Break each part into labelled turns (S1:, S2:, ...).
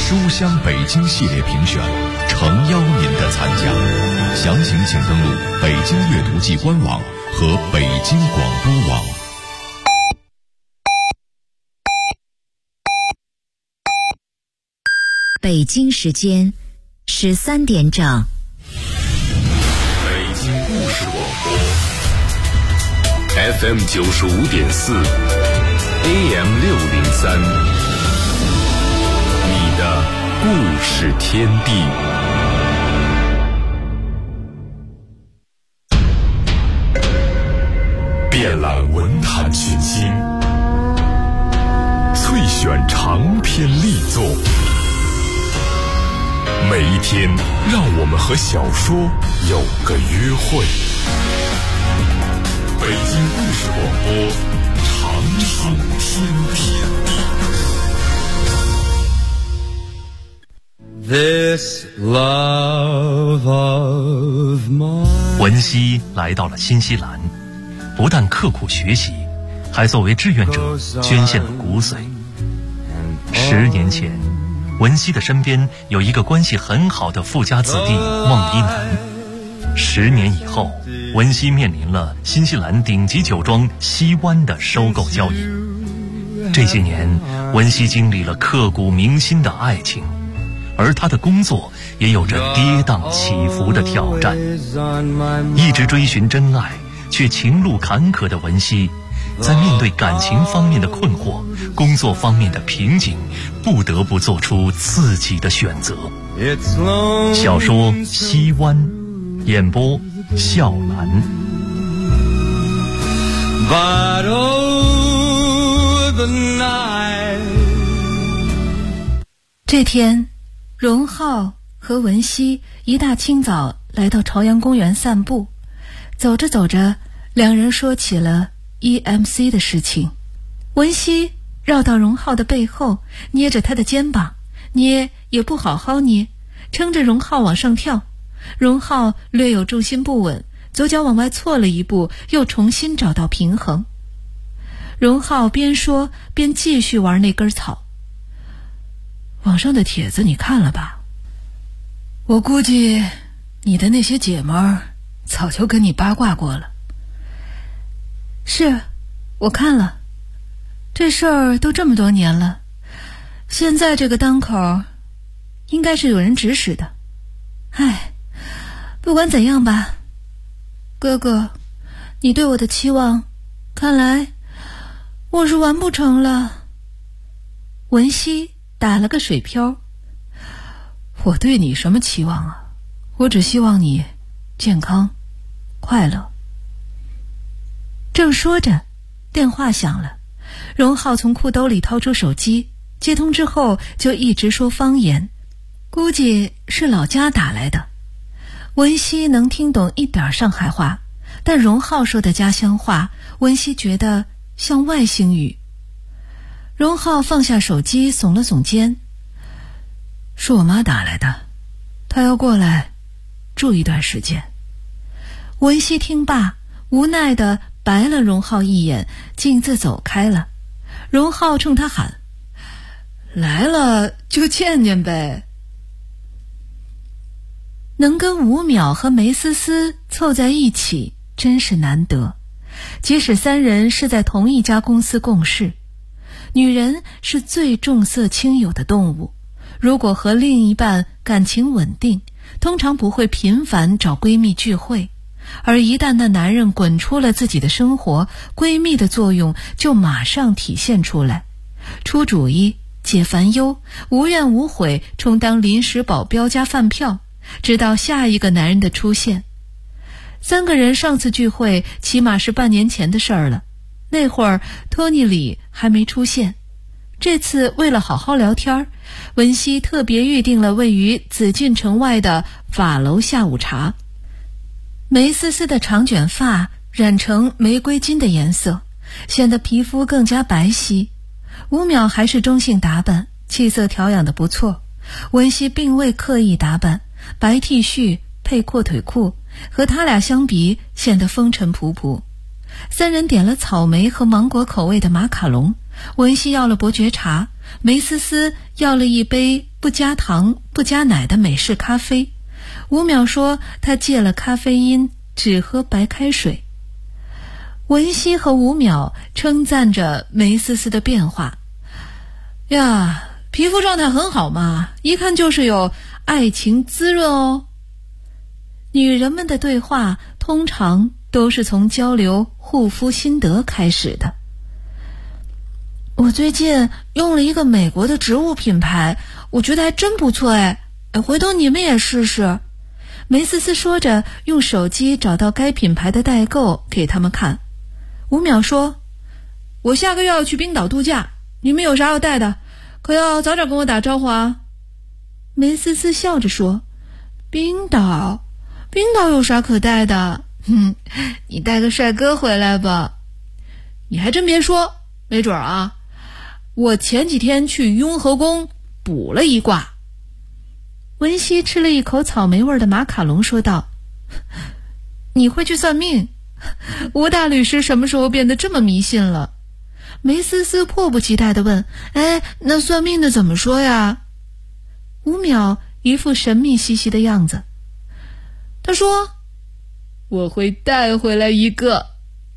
S1: 书香北京系列评选，诚邀您的参加。详情请登录北京阅读季官网和北京广播网。
S2: 北京时间13点整。
S3: 北京故事广播 FM 95.4 AM 603，你的故事天地。遍览文坛群星，萃选长篇力作。每一天，让我们和小说有个约会。北京故事广播，长长天地。
S4: This love of mine。
S5: 文熙来到了新西兰，不但刻苦学习，还作为志愿者捐献了骨髓。10年前，文熙的身边有一个关系很好的富家子弟孟一楠。10年以后，文熙面临了新西兰顶级酒庄西湾的收购交易。这些年，文熙经历了刻骨铭心的爱情，而他的工作也有着跌宕起伏的挑战。一直追寻真爱却情路坎坷的文熙，在面对感情方面的困惑、工作方面的瓶颈，不得不做出自己的选择。小说《西湾》，演播笑兰。
S4: But oh, the night。
S6: 这天，荣浩和文熙一大清早来到朝阳公园散步，走着走着，两人说起了 EMC 的事情。文熙绕到荣浩的背后，捏着他的肩膀，捏也不好好捏，撑着荣浩往上跳。荣浩略有重心不稳，左脚往外错了一步，又重新找到平衡。荣浩边说边继续玩那根草。网上的帖子你看了吧？我估计你的那些姐们儿早就跟你八卦过了。是，我看了。这事儿都这么多年了，现在这个当口应该是有人指使的。唉，不管怎样吧，哥哥，你对我的期望，看来我是完不成了。文熙打了个水漂。我对你什么期望啊？我只希望你健康快乐。正说着，电话响了。荣浩从裤兜里掏出手机，接通之后就一直说方言，估计是老家打来的。文熙能听懂一点上海话，但荣浩说的家乡话，文熙觉得像外星语。荣浩放下手机，耸了耸肩。是我妈打来的，她要过来住一段时间。文熙听罢，无奈地白了荣浩一眼，径自走开了。荣浩冲他喊：来了就见见呗。能跟吴淼和梅思思凑在一起真是难得，即使三人是在同一家公司共事。女人是最重色轻友的动物，如果和另一半感情稳定，通常不会频繁找闺蜜聚会，而一旦那男人滚出了自己的生活，闺蜜的作用就马上体现出来，出主意、解烦忧，无怨无悔，充当临时保镖加饭票，直到下一个男人的出现。三个人上次聚会起码是半年前的事儿了，那会儿托尼里还没出现。这次为了好好聊天，文熙特别预定了位于紫禁城外的法楼下午茶。梅思思的长卷发染成玫瑰金的颜色，显得皮肤更加白皙。吴淼还是中性打扮，气色调养得不错。文熙并未刻意打扮，白 T 恤配阔腿裤，和他俩相比显得风尘仆仆。三人点了草莓和芒果口味的马卡龙，文熙要了伯爵茶， 梅思思要了一杯不加糖不加奶的美式咖啡。吴淼说他戒了咖啡因，只喝白开水。文熙和吴淼称赞着梅思思的变化。呀，皮肤状态很好嘛，一看就是有爱情滋润哦。女人们的对话通常都是从交流护肤心得开始的。我最近用了一个美国的植物品牌，我觉得还真不错哎，回头你们也试试。梅思思说着，用手机找到该品牌的代购给他们看。吴淼说，我下个月要去冰岛度假，你们有啥要带的，可要早点跟我打招呼啊。梅思思笑着说，冰岛有啥可带的？你带个帅哥回来吧。你还真别说，没准啊，我前几天去雍和宫卜了一卦。文熙吃了一口草莓味的马卡龙说道，你会去算命？吴大律师什么时候变得这么迷信了？梅思思迫不及待地问，那算命的怎么说呀？吴淼一副神秘兮兮的样子，他说，我会带回来一个。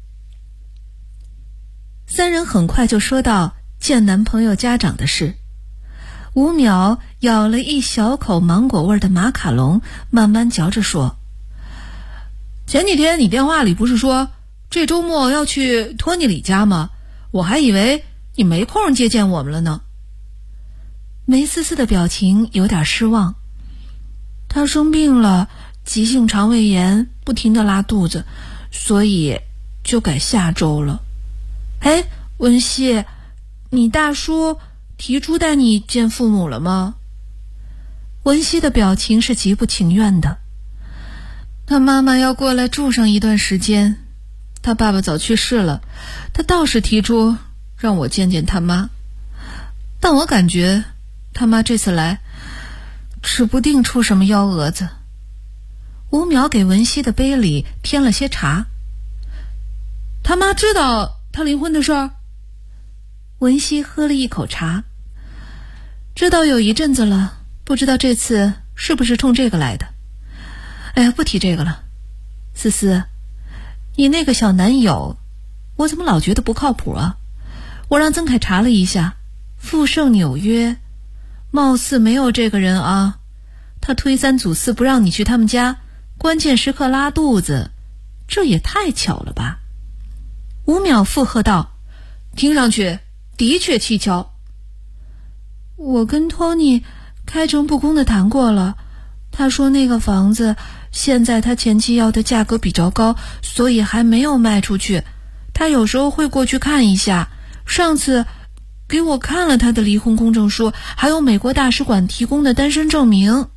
S6: 三人很快就说到见男朋友家长的事。吴淼咬了一小口芒果味的马卡龙，慢慢嚼着说，前几天你电话里不是说这周末要去托尼里家吗？我还以为你没空接见我们了呢。梅思思的表情有点失望，她生病了，急性肠胃炎，不停地拉肚子，所以就改下周了。文熙，你大叔提出带你见父母了吗？文熙的表情是极不情愿的。他妈妈要过来住上一段时间，他爸爸早去世了，他倒是提出让我见见他妈，但我感觉他妈这次来指不定出什么幺蛾子。吴淼给文熙的杯里添了些茶。他妈知道他离婚的事儿？文熙喝了一口茶，知道有一阵子了，不知道这次是不是冲这个来的。不提这个了。思思，你那个小男友，我怎么老觉得不靠谱啊？我让曾凯查了一下，富盛纽约，貌似没有这个人啊。他推三阻四不让你去他们家，关键时刻拉肚子，这也太巧了吧。吴淼附和道，听上去的确蹊跷。我跟托尼开诚布公的谈过了，他说那个房子现在他前妻要的价格比较高，所以还没有卖出去。他有时候会过去看一下，上次给我看了他的离婚公证书，还有美国大使馆提供的单身证明。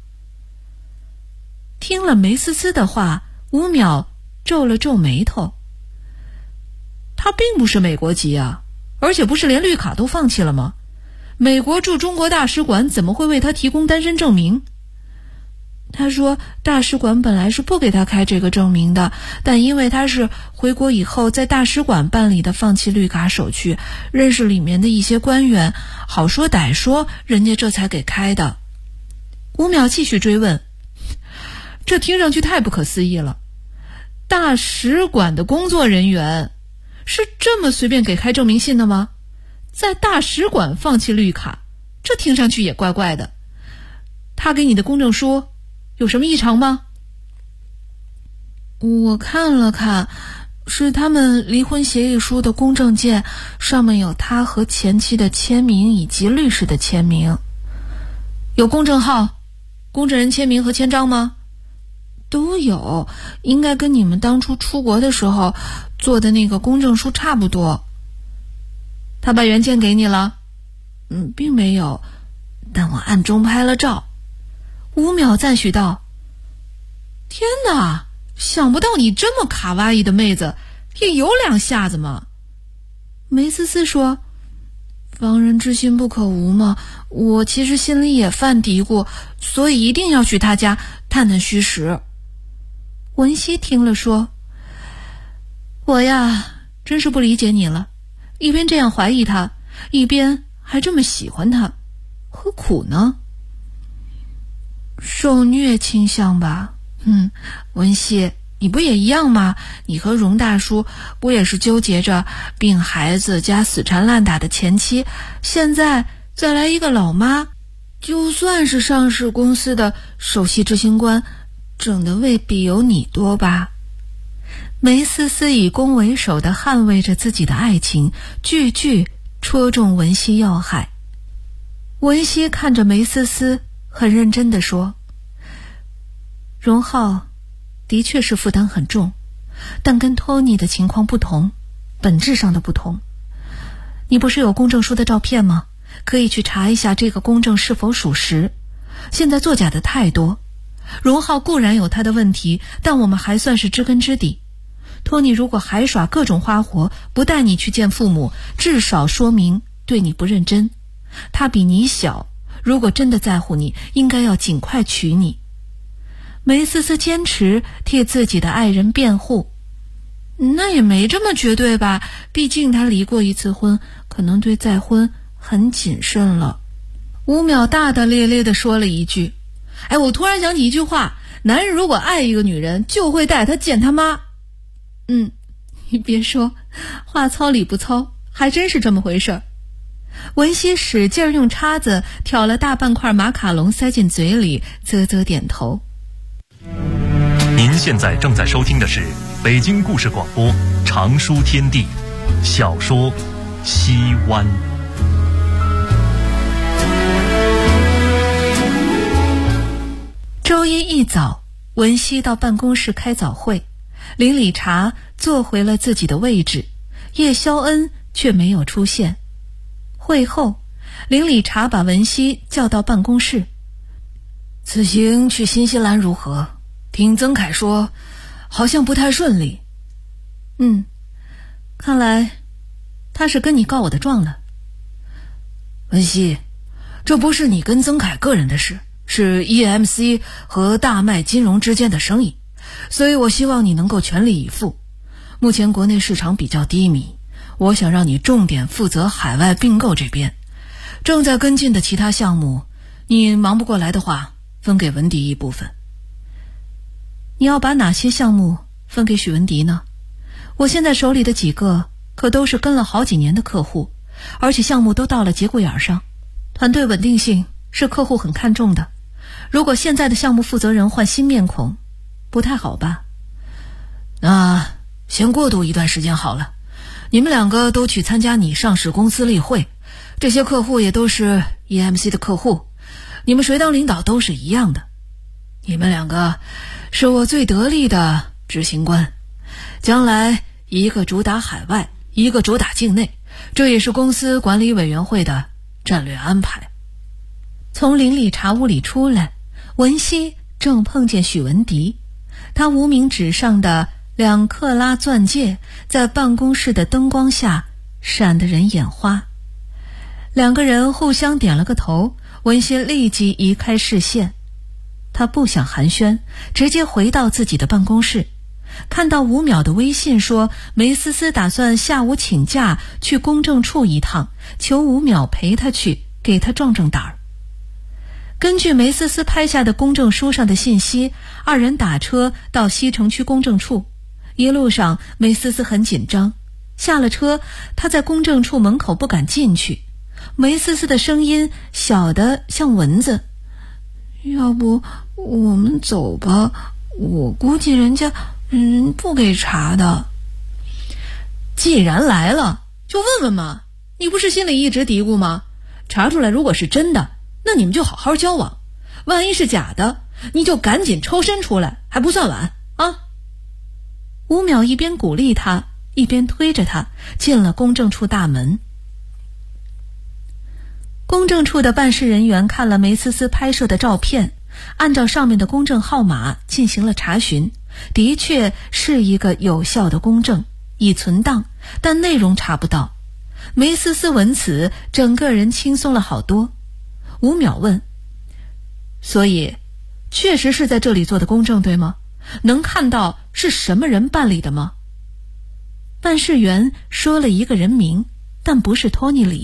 S6: 听了梅思思的话，吴淼皱了皱眉头。他并不是美国籍啊，而且不是连绿卡都放弃了吗？美国驻中国大使馆怎么会为他提供单身证明？他说大使馆本来是不给他开这个证明的，但因为他是回国以后在大使馆办理的放弃绿卡手续，认识里面的一些官员，好说歹说人家这才给开的。吴淼继续追问，这听上去太不可思议了，大使馆的工作人员是这么随便给开证明信的吗？在大使馆放弃绿卡，这听上去也怪怪的。他给你的公证书有什么异常吗？我看了看，是他们离婚协议书的公证件，上面有他和前妻的签名以及律师的签名。有公证号、公证人签名和签章吗？都有，应该跟你们当初出国的时候做的那个公证书差不多。他把原件给你了？并没有，但我暗中拍了照。吴淼赞许道，天哪，想不到你这么卡哇伊的妹子也有两下子嘛。梅思思说，防人之心不可无嘛，我其实心里也犯嘀咕，所以一定要去他家探探虚实。文熙听了说，我呀真是不理解你了，一边这样怀疑他，一边还这么喜欢他，何苦呢？受虐倾向吧。文熙，你不也一样吗？你和荣大叔不也是纠结着病孩子加死缠烂打的前妻，现在再来一个老妈，就算是上市公司的首席执行官，挣的未必有你多吧？梅思思以攻为守地捍卫着自己的爱情，句句戳中文熙要害。文熙看着梅思思，很认真地说：荣浩的确是负担很重，但跟托尼的情况不同，本质上的不同。你不是有公证书的照片吗？可以去查一下这个公证是否属实。现在作假的太多，荣浩固然有他的问题，但我们还算是知根知底。托尼如果还耍各种花活，不带你去见父母，至少说明对你不认真。他比你小，如果真的在乎你，应该要尽快娶你。梅思思坚持替自己的爱人辩护。那也没这么绝对吧，毕竟他离过一次婚，可能对再婚很谨慎了。吴淼大大咧咧地说了一句：我突然想起一句话，男人如果爱一个女人，就会带她见他妈。你别说，话糙理不糙，还真是这么回事儿。文熙使劲用叉子挑了大半块马卡龙塞进嘴里，啧啧点头。
S5: 您现在正在收听的是北京故事广播长书天地小说《西湾》。周一一早，文熙到办公室开早会，林理查坐回了自己的位置，叶肖恩却没有出现。会后，林理查把文熙叫到办公室。此行去新西兰如何？听曾凯说好像不太顺利。看来他是跟你告我的状了。文熙，这不是你跟曾凯个人的事，是 EMC 和大麦金融之间的生意，所以我希望你能够全力以赴。目前国内市场比较低迷，我想让你重点负责海外并购这边。正在跟进的其他项目，你忙不过来的话，分给文迪一部分。你要把哪些项目分给许文迪呢？我现在手里的几个可都是跟了好几年的客户，而且项目都到了节骨眼上，团队稳定性是客户很看重的。如果现在的项目负责人换新面孔，不太好吧？那先过渡一段时间好了。你们两个都去参加你上市公司例会，这些客户也都是 EMC 的客户，你们谁当领导都是一样的。你们两个是我最得力的执行官，将来一个主打海外，一个主打境内，这也是公司管理委员会的战略安排。从林理查屋里出来，文熙正碰见许文迪，他无名指上的2克拉钻戒在办公室的灯光下闪得人眼花。两个人互相点了个头，文熙立即移开视线。他不想寒暄，直接回到自己的办公室，看到吴淼的微信说梅思思打算下午请假去公证处一趟，求吴淼陪他去，给他壮壮胆儿。根据梅思思拍下的公证书上的信息，二人打车到西城区公证处。一路上梅思思很紧张，下了车，她在公证处门口不敢进去。梅思思的声音小得像蚊子：要不我们走吧，我估计人家不给查的。既然来了就问问嘛，你不是心里一直嘀咕吗？查出来如果是真的，那你们就好好交往，万一是假的，你就赶紧抽身出来，还不算晚啊。吴淼一边鼓励他，一边推着他进了公证处大门。公证处的办事人员看了梅思思拍摄的照片，按照上面的公证号码进行了查询，的确是一个有效的公证，已存档，但内容查不到。梅思思闻此，整个人轻松了好多。吴淼问：所以确实是在这里做的公证对吗？能看到是什么人办理的吗？办事员说了一个人名，但不是托尼李，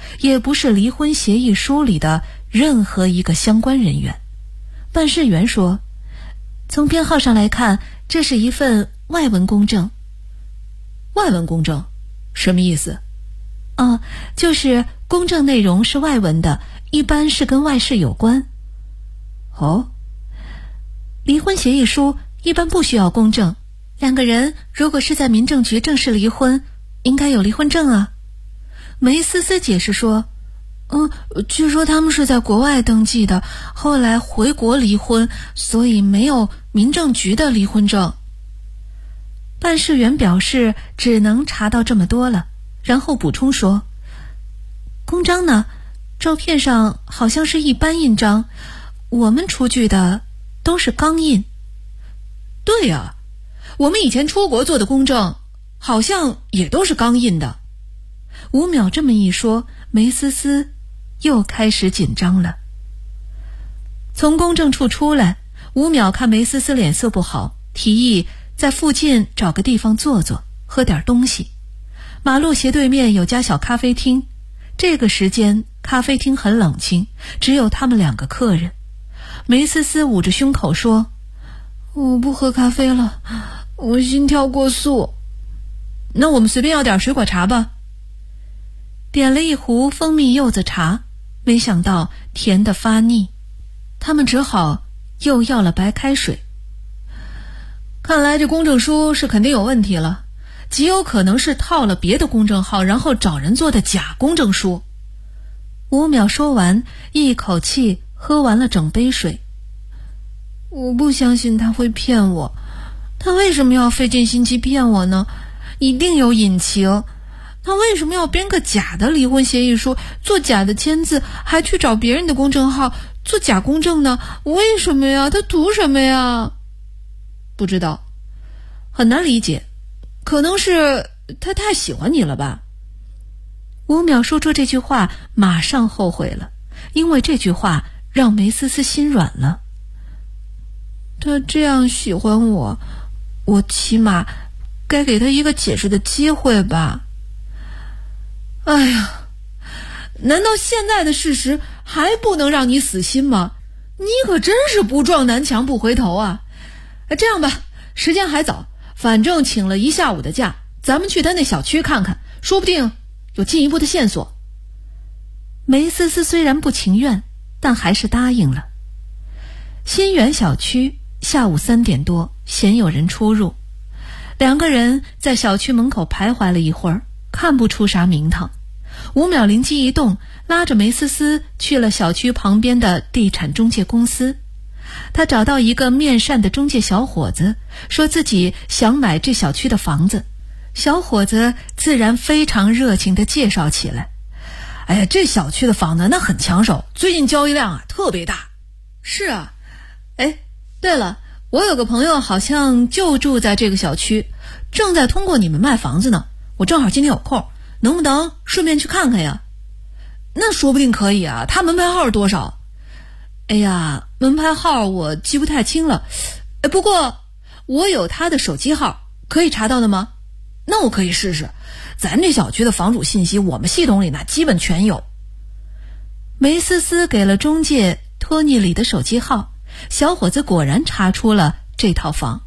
S6: 也不是离婚协议书里的任何一个相关人员。办事员说，从编号上来看，这是一份外文公证。
S7: 外文公证什么意思？
S6: 就是公证内容是外文的，一般是跟外事有关。
S7: 哦，
S6: 离婚协议书一般不需要公证，两个人如果是在民政局正式离婚，应该有离婚证啊。梅思思解释说，据说他们是在国外登记的，后来回国离婚，所以没有民政局的离婚证。办事员表示只能查到这么多了，然后补充说，公章呢，照片上好像是一般印章，我们出具的都是钢印。
S7: 对呀，我们以前出国做的公证好像也都是钢印的。
S6: 吴淼这么一说，梅思思又开始紧张了。从公证处出来，吴淼看梅思思脸色不好，提议在附近找个地方坐坐，喝点东西。马路斜对面有家小咖啡厅，这个时间咖啡厅很冷清，只有他们2个客人。梅思思捂着胸口说，我不喝咖啡了，我心跳过速。
S7: 那我们随便要点水果茶吧。
S6: 点了一壶蜂蜜柚子茶，没想到甜得发腻，他们只好又要了白开水。
S7: 看来这公证书是肯定有问题了，极有可能是套了别的公证号，然后找人做的假公证书。
S6: 吴淼说完，一口气喝完了整杯水。我不相信他会骗我，他为什么要费尽心机骗我呢？一定有隐情。他为什么要编个假的离婚协议书，做假的签字，还去找别人的公证号做假公证呢？为什么呀？他图什么呀？
S7: 不知道，很难理解，可能是他太喜欢你了吧。
S6: 吴淼说出这句话马上后悔了，因为这句话让梅思思心软了。他这样喜欢我，我起码该给他一个解释的机会吧。
S7: 哎呀，难道现在的事实还不能让你死心吗？你可真是不撞南墙不回头啊！这样吧，时间还早，反正请了1下午的假，咱们去他那小区看看，说不定有进一步的线索。
S6: 梅思思虽然不情愿，但还是答应了。新源小区下午3点多，鲜有人出入。2个人在小区门口徘徊了一会儿，看不出啥名堂。吴淼灵机一动，拉着梅思思去了小区旁边的地产中介公司。他找到一个面善的中介小伙子，说自己想买这小区的房子。小伙子自然非常热情地介绍起来。
S7: 哎呀，这小区的房子那很抢手，最近交易量特别大。
S6: 是啊，对了，我有个朋友好像就住在这个小区，正在通过你们卖房子呢，我正好今天有空，能不能顺便去看看呀？
S7: 那说不定可以啊，他门牌号是多少？
S6: 哎呀，门牌号我记不太清了，
S7: 不过我有他的手机号，可以查到的吗？那我可以试试，咱这小区的房主信息我们系统里基本全有。
S6: 梅思思给了中介托尼里的手机号，小伙子果然查出了这套房。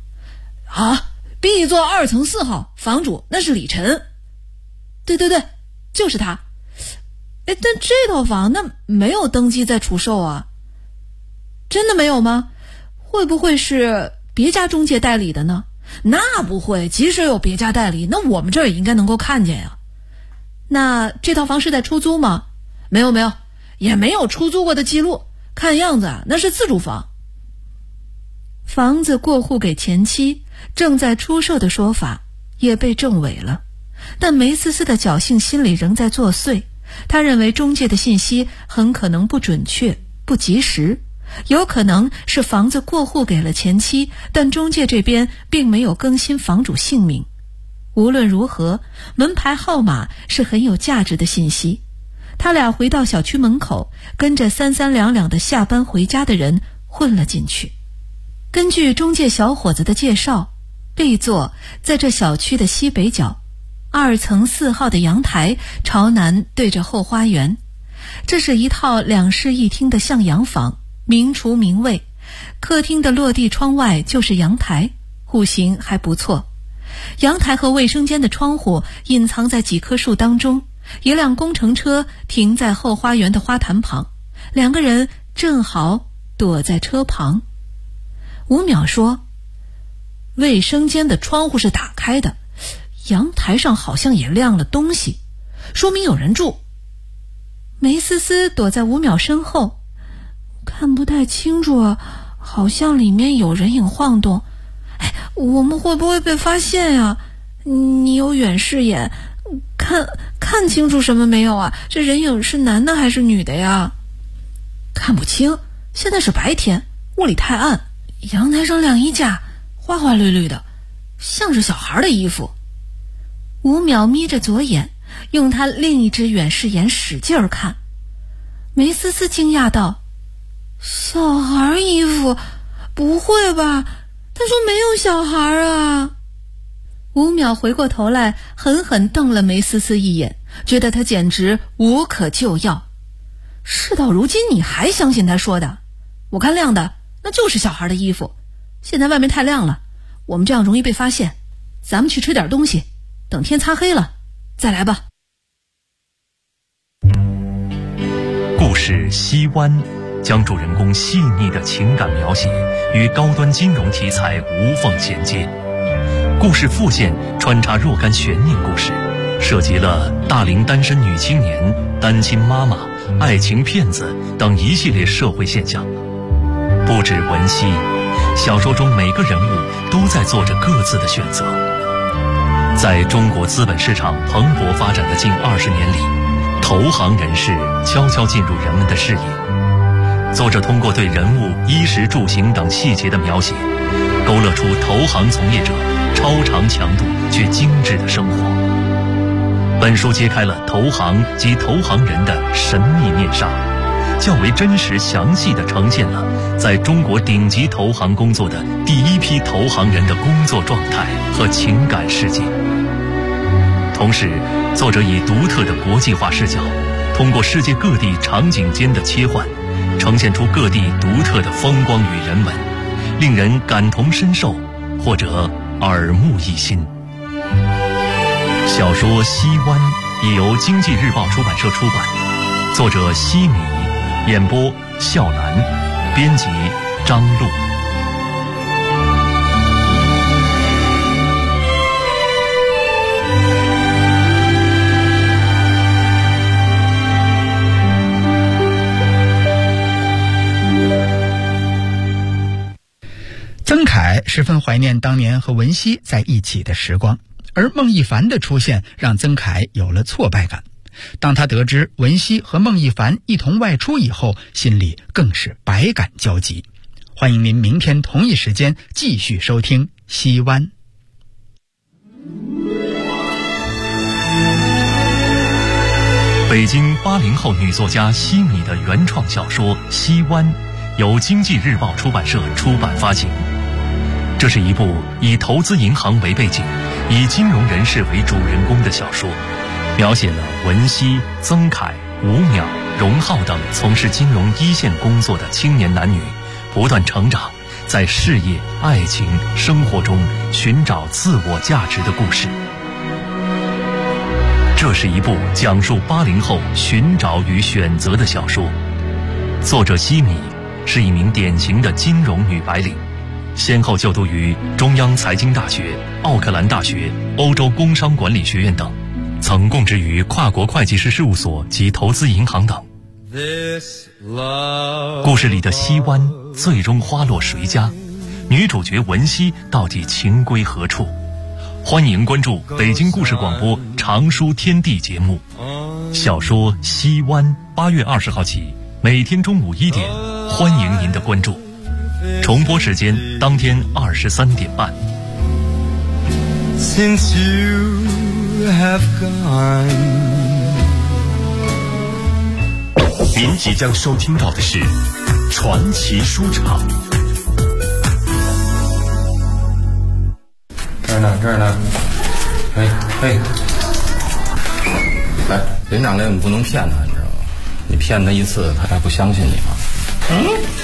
S7: B 座2层4号，房主那是李晨。对，就是他。但这套房那没有登记在出售啊。
S6: 真的没有吗？会不会是别家中介代理的呢？
S7: 那不会，即使有别家代理，那我们这儿也应该能够看见呀。
S6: 那这套房是在出租吗？
S7: 没有，也没有出租过的记录，看样子那是自住房。
S6: 房子过户给前妻，正在出售的说法也被证伪了，但梅思思的侥幸心理仍在作祟。她认为中介的信息很可能不准确、不及时，有可能是房子过户给了前妻，但中介这边并没有更新房主姓名。无论如何，门牌号码是很有价值的信息。他俩回到小区门口，跟着三三两两的下班回家的人混了进去。根据中介小伙子的介绍，B 座在这小区的西北角， 2层4号的阳台朝南对着后花园。这是一套2室1厅的向阳房，明厨明卫。客厅的落地窗外就是阳台，户型还不错。阳台和卫生间的窗户隐藏在几棵树当中，一辆工程车停在后花园的花坛旁，2个人正好躲在车旁。吴淼说，卫生间的窗户是打开的，阳台上好像也晾了东西，说明有人住。梅思思躲在吴淼身后，看不太清楚啊，好像里面有人影晃动。我们会不会被发现呀？你有远视眼，看清楚什么没有啊？这人影是男的还是女的呀？看不清，现在是白天，屋里太暗，阳台上晾衣架，花花绿绿的，像是小孩的衣服。吴淼眯着左眼，用他另一只远视眼使劲儿看。梅思思惊讶道，小孩衣服？不会吧，他说没有小孩啊。吴淼回过头来狠狠瞪了梅思思一眼，觉得他简直无可救药。事到如今你还相信他说的？我看亮的那就是小孩的衣服，现在外面太亮了，我们这样容易被发现，咱们去吃点东西，等天擦黑了再来吧。
S5: 故事《西湾》将主人公细腻的情感描写与高端金融题材无缝衔接。故事副线穿插若干悬念故事，涉及了大龄单身女青年、单亲妈妈、爱情骗子等一系列社会现象。不止文熙，小说中每个人物都在做着各自的选择。在中国资本市场蓬勃发展的近20年里，投行人士悄悄进入人们的视野。作者通过对人物衣食住行等细节的描写，勾勒出投行从业者超长强度却精致的生活。本书揭开了投行及投行人的神秘面纱，较为真实详细地呈现了在中国顶级投行工作的第一批投行人的工作状态和情感世界。同时，作者以独特的国际化视角，通过世界各地场景间的切换，呈现出各地独特的风光与人文，令人感同身受或者耳目一新。小说《西湾》已由经济日报出版社出版，作者西米，演播笑兰，编辑张璐。
S8: 曾凯十分怀念当年和文熙在一起的时光，而孟一凡的出现让曾凯有了挫败感。当他得知文熙和孟一凡一同外出以后，心里更是百感交集。欢迎您明天同一时间继续收听《西湾》。
S5: 北京80后女作家西米的原创小说《西湾》由经济日报出版社出版发行。这是一部以投资银行为背景，以金融人士为主人公的小说，描写了文熙、曾凯、吴淼、荣浩等从事金融一线工作的青年男女不断成长，在事业、爱情、生活中寻找自我价值的故事。这是一部讲述80后寻找与选择的小说。作者西米是一名典型的金融女白领，先后就读于中央财经大学、奥克兰大学、欧洲工商管理学院等，曾供职于跨国会计师事务所及投资银行等。故事里的西湾最终花落谁家？女主角文熙到底情归何处？欢迎关注北京故事广播长书天地节目。小说《西湾》8月20号起，每天中午1点，欢迎您的关注。重播时间当天23点半。
S4: Since you have gone，
S3: 您即将收听到的是传奇书场。
S9: 这儿呢，嘿， 哎，林长类你不能骗他，你知道吗？你骗他一次，他还不相信你吗？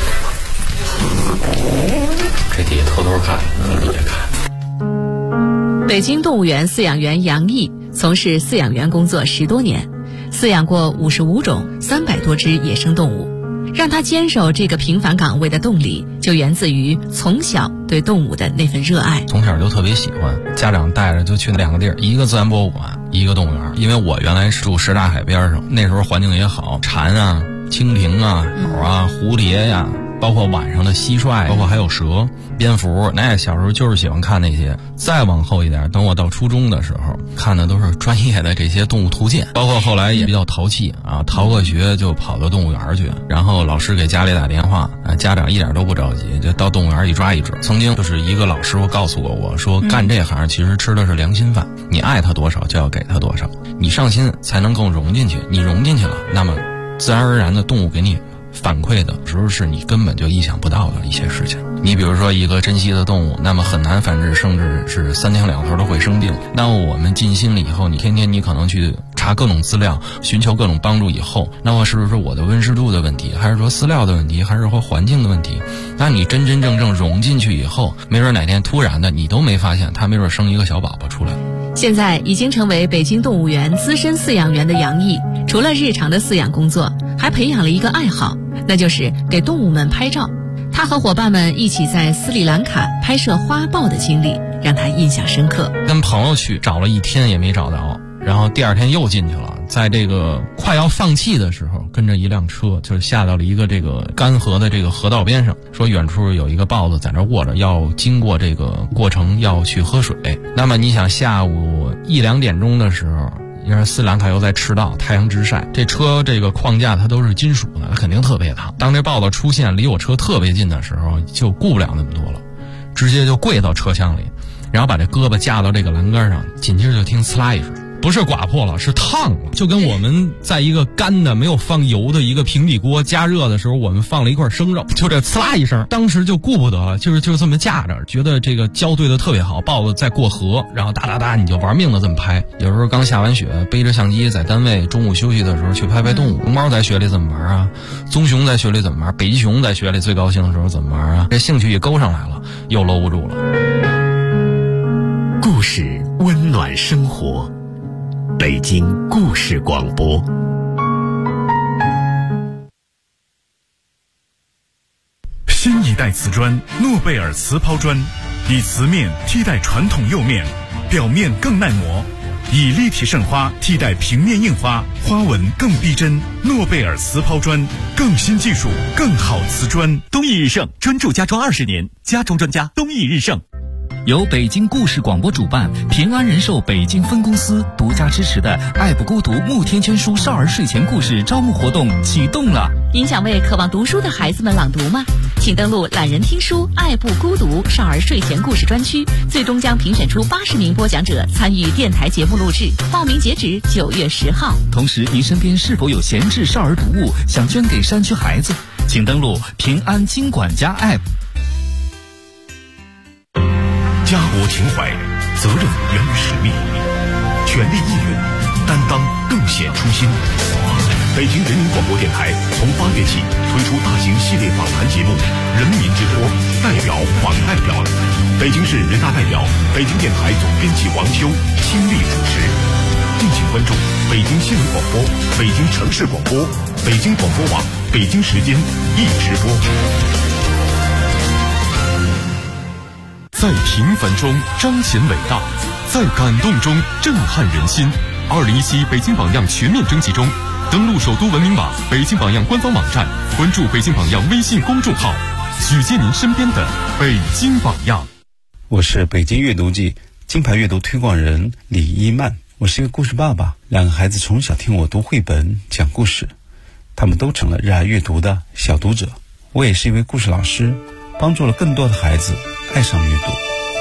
S9: 这底下偷偷看，你也看。
S10: 北京动物园饲养员杨毅从事饲养员工作10多年，饲养过55种300多只野生动物。让他坚守这个平凡岗位的动力，就源自于从小对动物的那份热爱。
S9: 从小就特别喜欢，家长带着就去2个地儿，一个自然博物馆，一个动物园。因为我原来是住什刹海边上，那时候环境也好，蝉啊、蜻蜓啊、鸟啊、蝴蝶呀，包括晚上的蟋蟀，包括还有蛇、蝙蝠。那小时候就是喜欢看那些。再往后一点，等我到初中的时候，看的都是专业的这些动物图鉴，包括后来也比较淘气啊，逃个学就跑到动物园去，然后老师给家里打电话，家长一点都不着急，就到动物园一抓一只。曾经就是一个老师傅告诉过我说，干这行其实吃的是良心饭，你爱他多少就要给他多少，你上心才能够融进去，你融进去了，那么自然而然的动物给你反馈的时候是你根本就意想不到的一些事情。你比如说一个珍稀的动物，那么很难繁殖，甚至是3天2头都会生病。那我们尽心了以后，你天天你可能去查各种资料，寻求各种帮助以后，那么是不是我的温湿度的问题，还是说饲料的问题，还是说环境的问题？那你真真正正融进去以后，没准哪天突然的你都没发现，它没准生一个小宝宝出来。
S10: 现在已经成为北京动物园资深饲养员的杨毅，除了日常的饲养工作，还培养了一个爱好，那就是给动物们拍照。他和伙伴们一起在斯里兰卡拍摄花豹的经历让他印象深刻。
S9: 跟朋友去找了1天也没找到，然后第2天又进去了，在这个快要放弃的时候，跟着一辆车就下到了一个这个干涸的这个河道边上，说远处有一个豹子在那卧着，要经过这个过程要去喝水。那么你想下午1、2点钟的时候，因为斯里兰卡又在赤道，太阳直晒，这车这个框架它都是金属的，它肯定特别烫。当这豹子出现离我车特别近的时候，就顾不了那么多了，直接就跪到车厢里，然后把这胳膊架到这个栏杆上，紧接着就听呲啦一声，不是刮破了，是烫了，就跟我们在一个干的没有放油的一个平底锅加热的时候，我们放了一块生肉，就这呲啦一声，当时就顾不得了，就这么架着，觉得这个胶对的特别好，豹子在过河，然后哒哒哒你就玩命的这么拍。有时候刚下完雪，背着相机在单位中午休息的时候去拍拍动物。龙猫在雪里怎么玩啊？棕熊在雪里怎么玩？北极熊在雪里最高兴的时候怎么玩啊？这兴趣一勾上来了，又搂不住了。
S11: 故事温暖生活，北京故事广播。
S3: 新一代瓷砖诺贝尔瓷抛砖，以瓷面替代传统釉面，表面更耐磨，以立体渗花替代平面印花，花纹更逼真。诺贝尔瓷抛砖，更新技术，更好瓷砖。
S12: 东义日盛，专注家装20年，家装专家东义日盛。由北京故事广播主办，平安人寿北京分公司独家支持的爱不孤独慕天圈书少儿睡前故事招募活动启动了。
S10: 您想为渴望读书的孩子们朗读吗？请登录懒人听书爱不孤独少儿睡前故事专区，最终将评选出80名播讲者参与电台节目录制，报名截止9月10号。
S12: 同时，您身边是否有闲置少儿读物想捐给山区孩子？请登录平安金管家 App。
S3: 家国情怀，责任源于使命，全力以赴，担当更显初心。北京人民广播电台从8月起推出大型系列访谈节目《人民之托》，代表访代表。北京市人大代表、北京电台总编辑王秋亲力主持。敬请关注北京新闻广播、北京城市广播、北京广播网、北京时间一直播。在平凡中彰显伟大，在感动中震撼人心。2017北京榜样全面征集中，登录首都文明网、北京榜样官方网站，关注北京榜样微信公众号，举荐您身边的北京榜样。
S13: 我是北京阅读季金牌阅读推广人李一曼，我是一个故事爸爸，2个孩子从小听我读绘本讲故事，他们都成了热爱阅读的小读者。我也是一位故事老师，帮助了更多的孩子爱上阅读。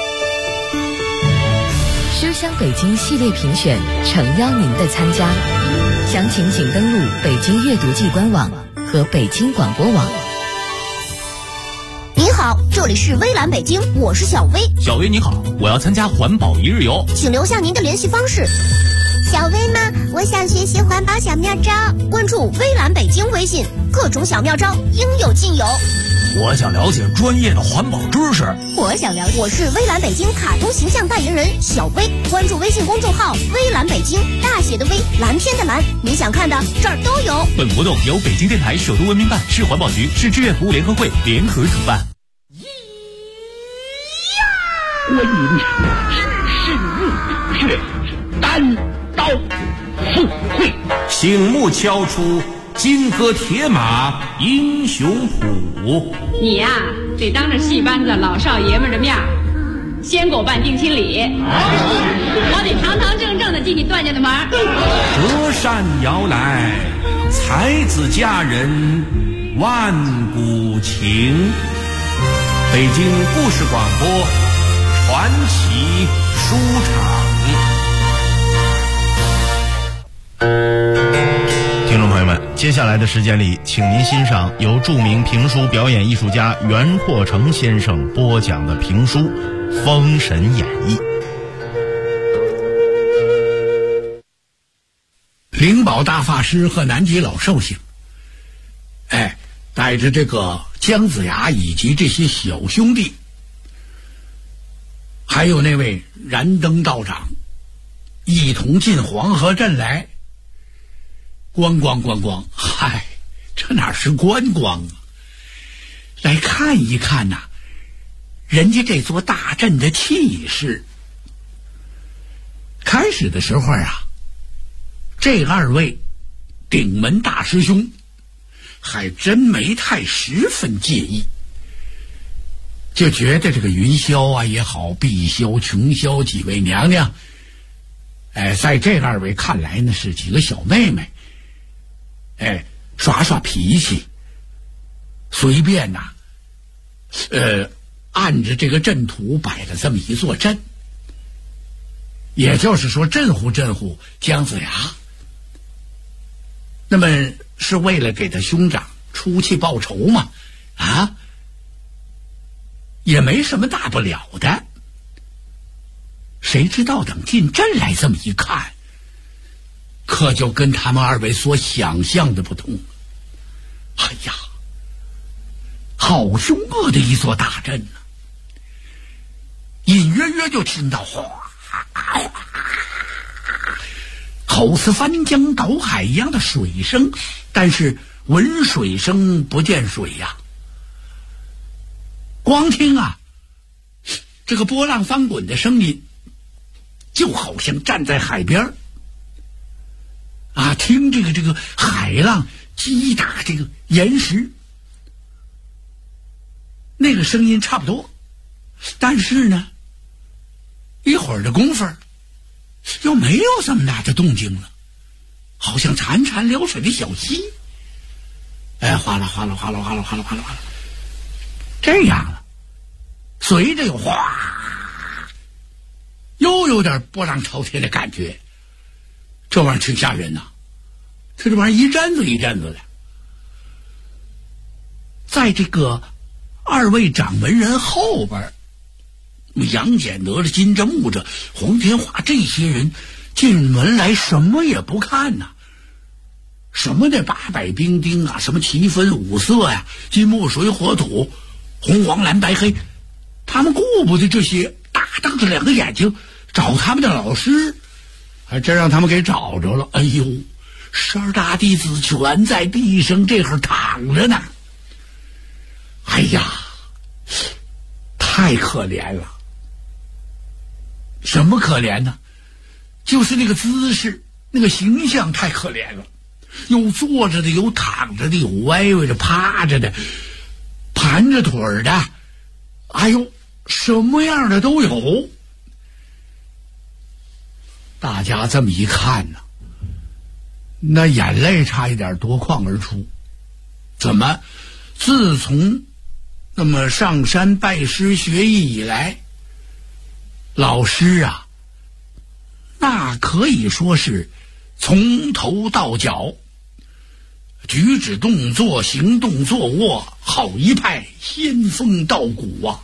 S2: 书香北京系列评选诚邀您的参加，详情请登录北京阅读季官网和北京广播网。
S14: 您好，这里是微蓝北京，我是小薇。
S12: 小薇你好，我要参加环保一日游，
S14: 请留下您的联系方式。 小薇吗？我想学习环保小妙招，关注微蓝北京微信，各种小妙招应有尽有。
S15: 我想了解专业的环保知识。
S14: 我是微蓝北京卡通形象代言人小薇，关注微信公众号微蓝北京，大写的微，蓝天的蓝，你想看的这儿都有。
S12: 本活动由北京电台首都文明办、市环保局、市志愿服务联合会联合主办。
S16: 观音是日月，单刀赴会，
S17: 醒目敲出金戈铁马英雄谱。
S18: 你呀，得当着戏班子老少爷们的面先给我办定亲礼，我得堂堂正正的进你段家的门。
S17: 折扇摇来，才子佳人万古情。北京故事广播传奇书场。
S19: 听众朋友们，接下来的时间里，请您欣赏由著名评书表演艺术家袁阔成先生播讲的评书《封神演义》。
S16: 灵宝大法师和南极老寿星，带着这个姜子牙以及这些小兄弟，还有那位燃灯道长，一同进黄河镇来。观光，嗨，这哪是观光啊？来看一看呐，人家这座大镇的气势。开始的时候啊，这二位顶门大师兄还真没太十分介意，就觉得这个云霄啊也好，碧霄、琼霄几位娘娘，在这二位看来呢是几个小妹妹，耍耍脾气，随便呐，按着这个阵图摆了这么一座阵，也就是说镇唬姜子牙。那么是为了给他兄长出气报仇嘛？也没什么大不了的。谁知道等进镇来这么一看，可就跟他们二位所想象的不同。哎呀，好凶恶的一座大阵呢！隐约约就听到哗哗，好似翻江倒海一样的水声，但是闻水声不见水呀。光听啊，这个波浪翻滚的声音，就好像站在海边听这个海浪击打这个岩石，那个声音差不多。但是呢，一会儿的功夫又没有这么大的动静了，好像潺潺流水的小溪，哗啦哗啦哗啦哗啦哗啦哗啦哗啦，这样了。随着又哗，又有点波浪滔天的感觉，这玩意儿挺吓人呐！这玩意儿一阵子一阵子的。在这个二位掌门人后边，杨戬、哪吒、金针、木吒、黄天化这些人进门来什么也不看呐，什么的800兵丁啊，什么旗分5色呀，金木水火土，红黄蓝白黑，他们顾不得这些，大瞪着2个眼睛找他们的老师，还真让他们给找着了。哎呦，12大弟子全在地上这会儿躺着呢。哎呀，太可怜了。什么可怜呢？就是那个姿势，那个形象太可怜了，有坐着的，有躺着的，有歪歪着趴着的，盘着腿儿的，哎呦，什么样的都有。大家这么一看呢，那眼泪差一点夺眶而出。怎么自从那么上山拜师学艺以来，老师啊，那可以说是从头到脚，举止动作、行动坐卧，好一派仙风道骨啊！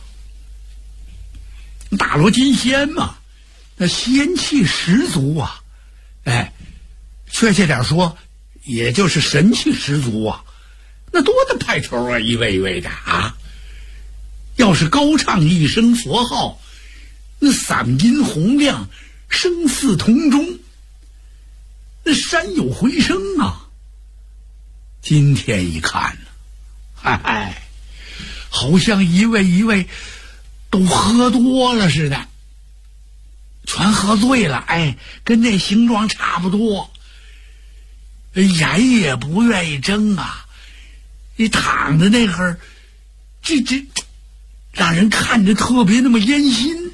S16: 大罗金仙嘛，那仙气十足啊！ 确切点说，也就是神气十足啊，那多大派头啊，一位一位的啊！要是高唱一声佛号，那嗓音洪亮，声似铜钟，那山有回声啊！今天一看呢，好像一位一位都喝多了似的，全喝醉了，跟那形状差不多，眼也不愿意睁啊，你躺在那会儿，这让人看着特别那么烟心。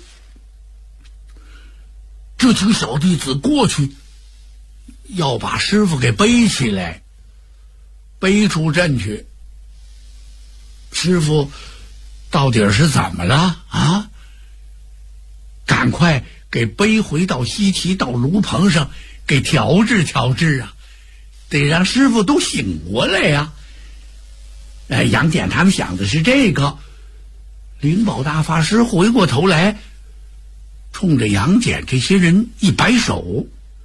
S16: 这几个小弟子过去要把师傅给背起来，背出阵去。师傅到底是怎么了啊？赶快给背回到西岐，到炉棚上给调治调治啊，得让师傅都醒过来呀。杨戬他们想的是这个。灵宝大法师回过头来，冲着杨戬这些人一摆手，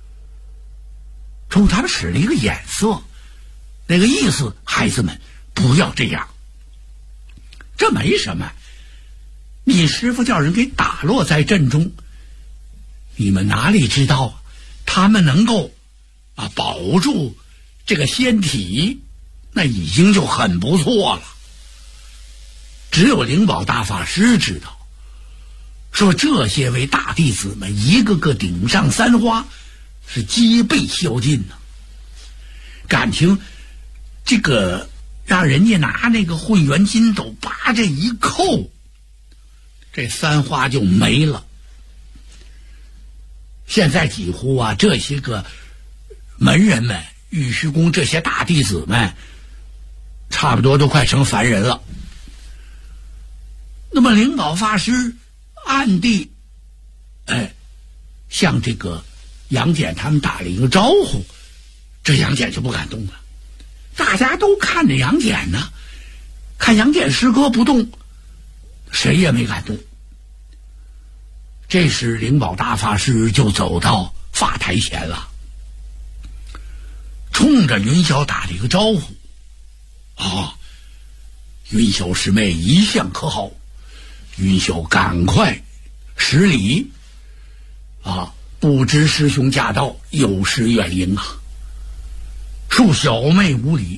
S16: 冲他们使了一个眼色，那个意思，孩子们不要这样，这没什么，你师父叫人给打落在阵中，你们哪里知道他们能够保住这个仙体，那已经就很不错了。只有灵宝大法师知道，说这些位大弟子们一个个顶上三花，是皆被消尽呢。感情这个让人家拿那个会元金斗拔这一扣，这三花就没了。现在几乎这些个门人们、玉虚宫这些大弟子们，差不多都快成凡人了。那么灵宝法师暗地向这个杨戬他们打了一个招呼，这杨戬就不敢动了。大家都看着杨戬呢，看杨戬师哥不动，谁也没敢动。这时灵宝大法师就走到法台前了，冲着云霄打了一个招呼。云霄师妹一向可好，云霄赶快施礼不知师兄驾到，有失远迎啊，恕小妹无礼。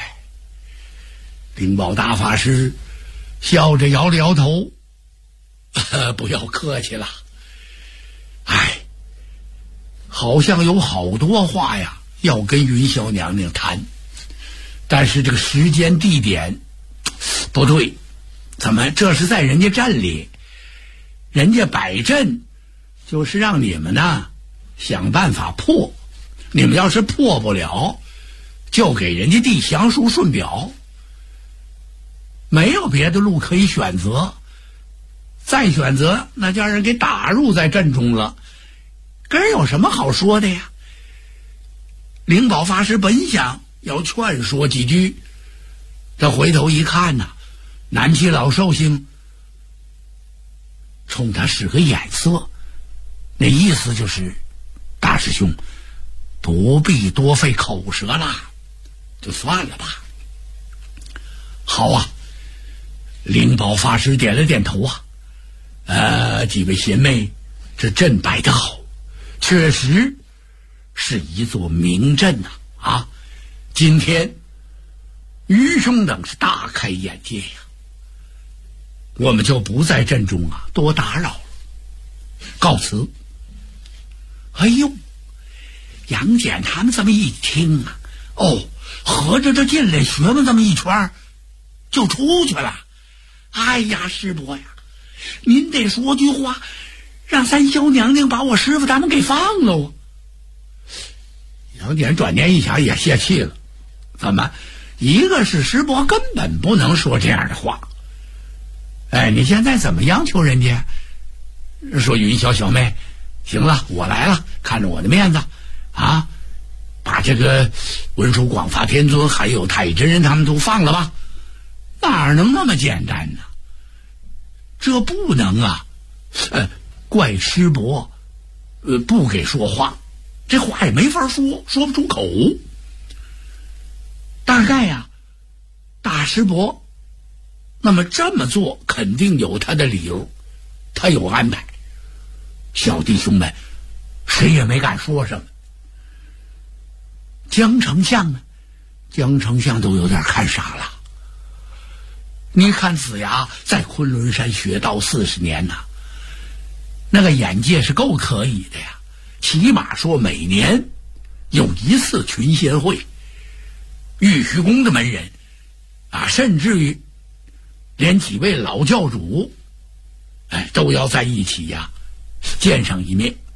S16: 灵宝大法师笑着摇了摇头，不要客气了。好像有好多话呀要跟云霄娘娘谈，但是这个时间地点不对。怎么这是在人家镇里，人家摆阵就是让你们呢想办法破，你们要是破不了，就给人家递降书顺表，没有别的路可以选择。再选择那叫人给打入在阵中了，跟人有什么好说的呀？灵宝法师本想要劝说几句，他回头一看南齐老寿星冲他使个眼色，那意思就是大师兄不必多费口舌了，就算了吧。好啊，灵宝法师点了点头几位贤妹，这阵摆得好，确实是一座名阵今天愚兄等是大开眼界呀，我们就不在阵中多打扰了，告辞。杨戬他们这么一听合着这进来学问这么一圈就出去了。师伯呀，您得说句话，让三霄娘娘把我师父他们给放了。杨戬转念一想也泄气了，怎么一个是师伯根本不能说这样的话，你现在怎么央求人家？说云霄小妹，行了，我来了，看着我的面子把这个文殊广法天尊还有太乙真人他们都放了吧。哪能那么简单呢？这不能怪师伯不给说话， 这话也没法说，说不出口。大概呀，大师伯那么这么做肯定有他的理由，他有安排。小弟兄们谁也没敢说什么。江丞相呢？江丞相都有点看傻了。你看子牙在昆仑山学道40年呐，那个眼界是够可以的呀。起码说每年有1次群仙会，玉虚宫的门人啊，甚至于连几位老教主都要在一起呀见上一面。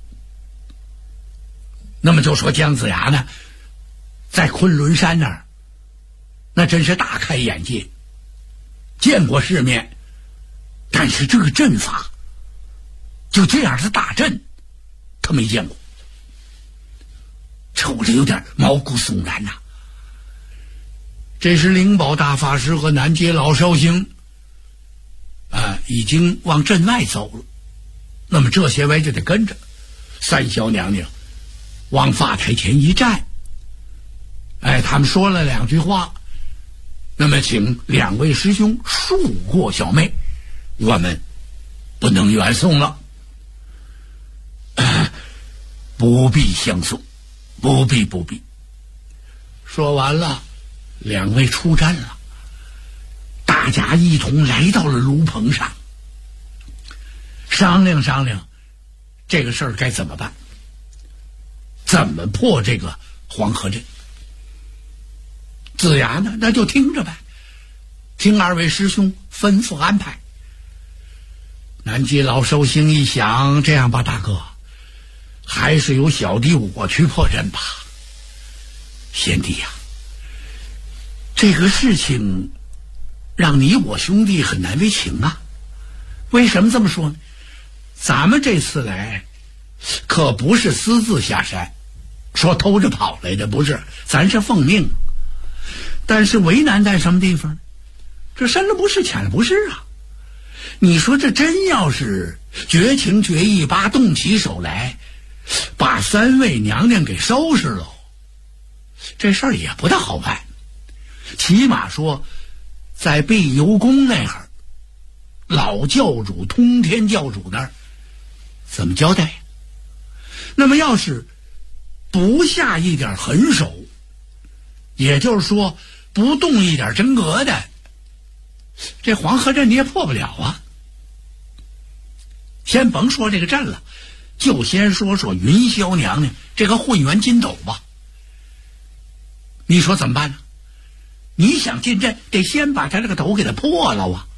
S16: 那么就说姜子牙呢，在昆仑山那儿那真是大开眼界，见过世面，但是这个阵法就这样的大阵他没见过，瞅着有点毛骨悚然呐。这时灵宝大法师和南街老寿星已经往阵外走了，那么这些位就得跟着。三小娘娘往法台前一站，他们说了2句话，那么请2位师兄恕过小妹，我们不能远送了。不必相送，不必。说完了，2位出战了，大家一同来到了炉棚上，商量这个事儿该怎么办，怎么破这个黄河阵。子牙呢，那就听着呗，听2位师兄吩咐安排。南极老寿星一想，这样吧，大哥，还是由小弟我去破阵吧。贤弟呀，这个事情让你我兄弟很难为情啊。为什么这么说呢？咱们这次来可不是私自下山，说偷着跑来的，不是，咱是奉命。但是为难在什么地方呢？这深了不是，浅了不是啊。你说这真要是绝情绝义，动起手来把3位娘娘给收拾了，这事儿也不大好办。起码说在碧游宫那儿，老教主通天教主那儿怎么交代？那么要是不下一点狠手，也就是说不动一点真格的，这黄河阵你也破不了啊。先甭说这个阵了，就先说云霄娘娘这个混元金斗吧。你说怎么办呢？你想进阵，得先把他这个斗给他破了啊。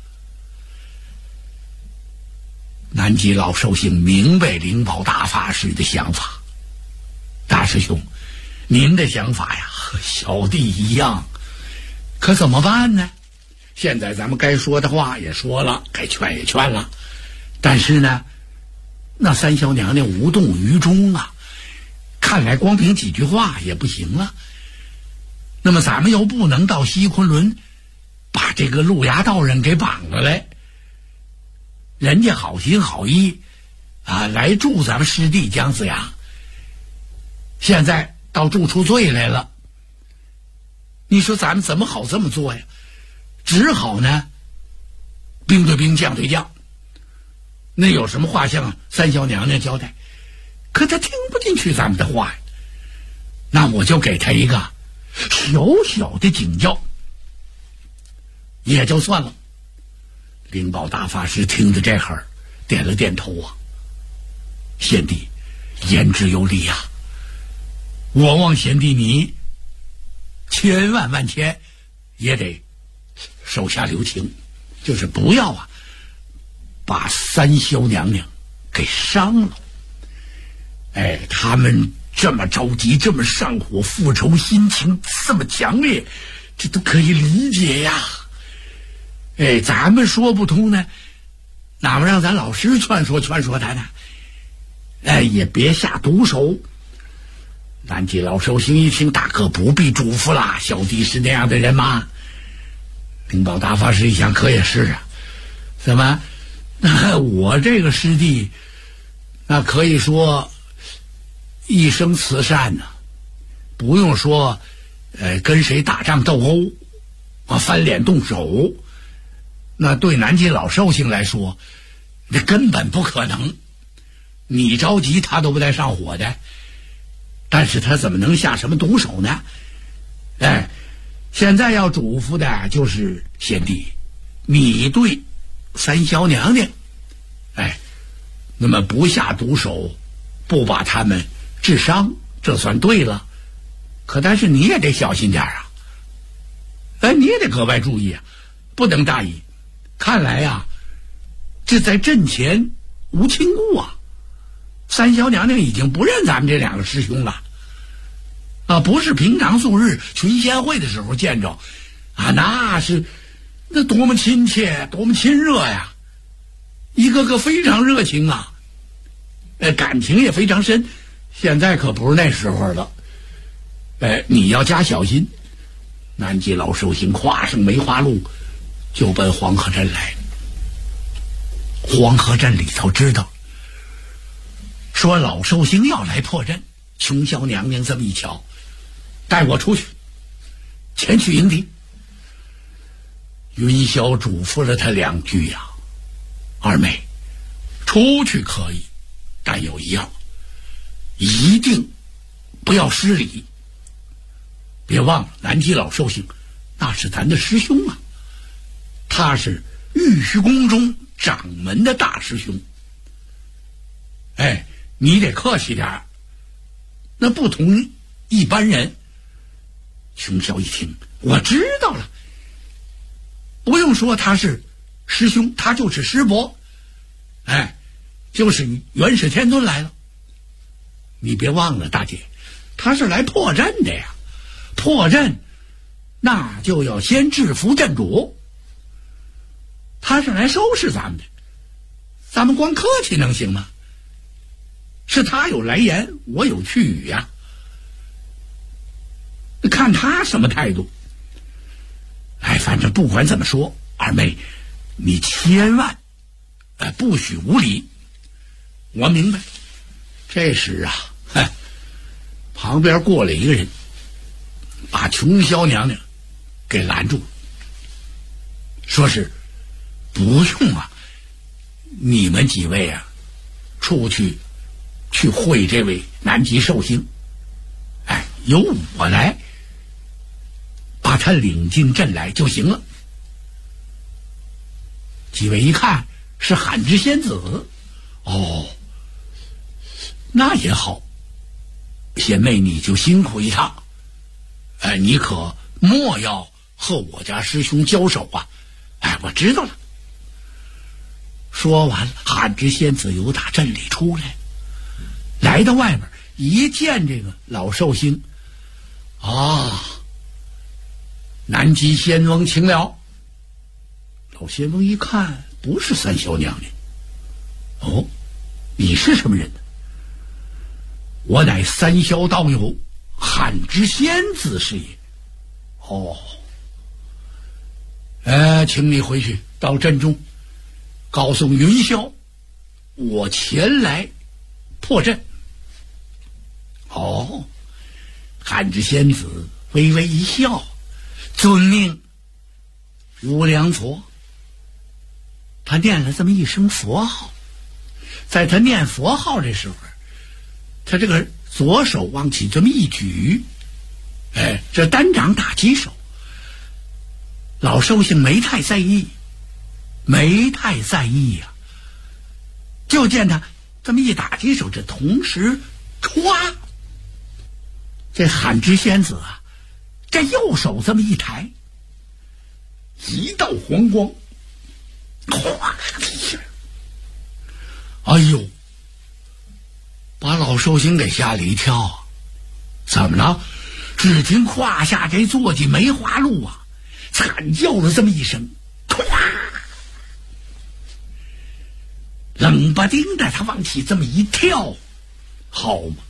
S16: 南极老寿星明白灵宝大法师的想法，大师兄，您的想法呀和小弟一样，可怎么办呢？现在咱们该说的话也说了，该劝也劝了，但是呢，那3小娘娘无动于衷啊，看来光凭几句话也不行了。那么咱们又不能到西昆仑把这个路牙道人给绑了来，人家好心好意来助咱们师弟姜子牙，现在倒助出罪来了。你说咱们怎么好这么做呀？只好呢兵对兵，将对将。那有什么话向3小娘娘交代？可他听不进去咱们的话呀。那我就给他一个小小的警教，也就算了。灵宝大法师听着这会儿点了点头啊。贤弟言之有理啊，我望贤弟你千万千也得手下留情，就是不要把3小娘娘给伤了。他们这么着急，这么上火，复仇心情这么强烈，这都可以理解呀。咱们说不通呢，哪么让咱老师劝说他呢？也别下毒手。南极老寿星一听，大哥不必嘱咐啦，小弟是那样的人吗？灵宝大法师一想，可也是啊，怎么我这个师弟那可以说一生慈善呢，不用说，跟谁打仗斗殴，翻脸动手，那对南极老寿星来说，这根本不可能。你着急，他都不带上火的。但是他怎么能下什么毒手呢？现在要嘱咐的就是贤弟，你对三小娘娘，那么不下毒手，不把他们治伤，这算对了。但是你也得小心点啊，你也得格外注意啊，不能大意。看来啊，这在阵前无亲故啊，三小娘娘已经不认咱们这两个师兄了啊，不是平常素日群仙会的时候见着啊，那多么亲切，多么亲热呀，一个个非常热情啊，感情也非常深。现在可不是那时候了，你要加小心。南极老寿星跨上梅花鹿，就奔黄河镇来。黄河镇里头知道，说老寿星要来破阵，琼霄娘娘这么一瞧，带我出去，前去迎敌。云霄嘱咐了他2句呀，二妹，出去可以，但有一样，一定不要失礼。别忘了，南极老寿星那是咱的师兄啊，他是玉虚宫中掌门的大师兄。你得客气点，那不同一般人。琼霄一听，我知道了，不用说他是师兄，他就是师伯，就是元始天尊来了。你别忘了，大姐，他是来破阵的呀，破阵那就要先制服阵主，他是来收拾咱们的，咱们光客气能行吗？是他有来言，我有去语呀，看他什么态度。反正不管怎么说，二妹你千万不许无礼。我明白。这时啊，旁边过来一个人，把琼霄娘娘给拦住，说是不用啊，你们几位啊出去会这位南极寿星，由我来把他领进阵来就行了。几位一看是罕之仙子，那也好，贤妹你就辛苦一趟，你可莫要和我家师兄交手啊。我知道了。说完了，罕之仙子由打阵里出来，来到外面，一见这个老寿星，南极仙翁请了。老仙翁一看，不是三小娘娘。你是什么人呢？我乃三霄道友罕之仙子是也。请你回去到阵中告诉云霄，我前来破阵。罕之仙子微微一笑，遵命，无量佛。他念了这么一声佛号，在他念佛号这时候，他这个左手往起这么一举，这单掌打击手。老寿星没太在意呀，就见他这么一打击手，这同时歘，这罕之仙子啊，这右手这么一抬，一道黄光，哗的一下，把老寿星给吓了一跳。怎么了？只听胯下这坐骑梅花鹿啊，惨叫了这么一声，咵，冷不丁的他往起这么一跳，好嘛，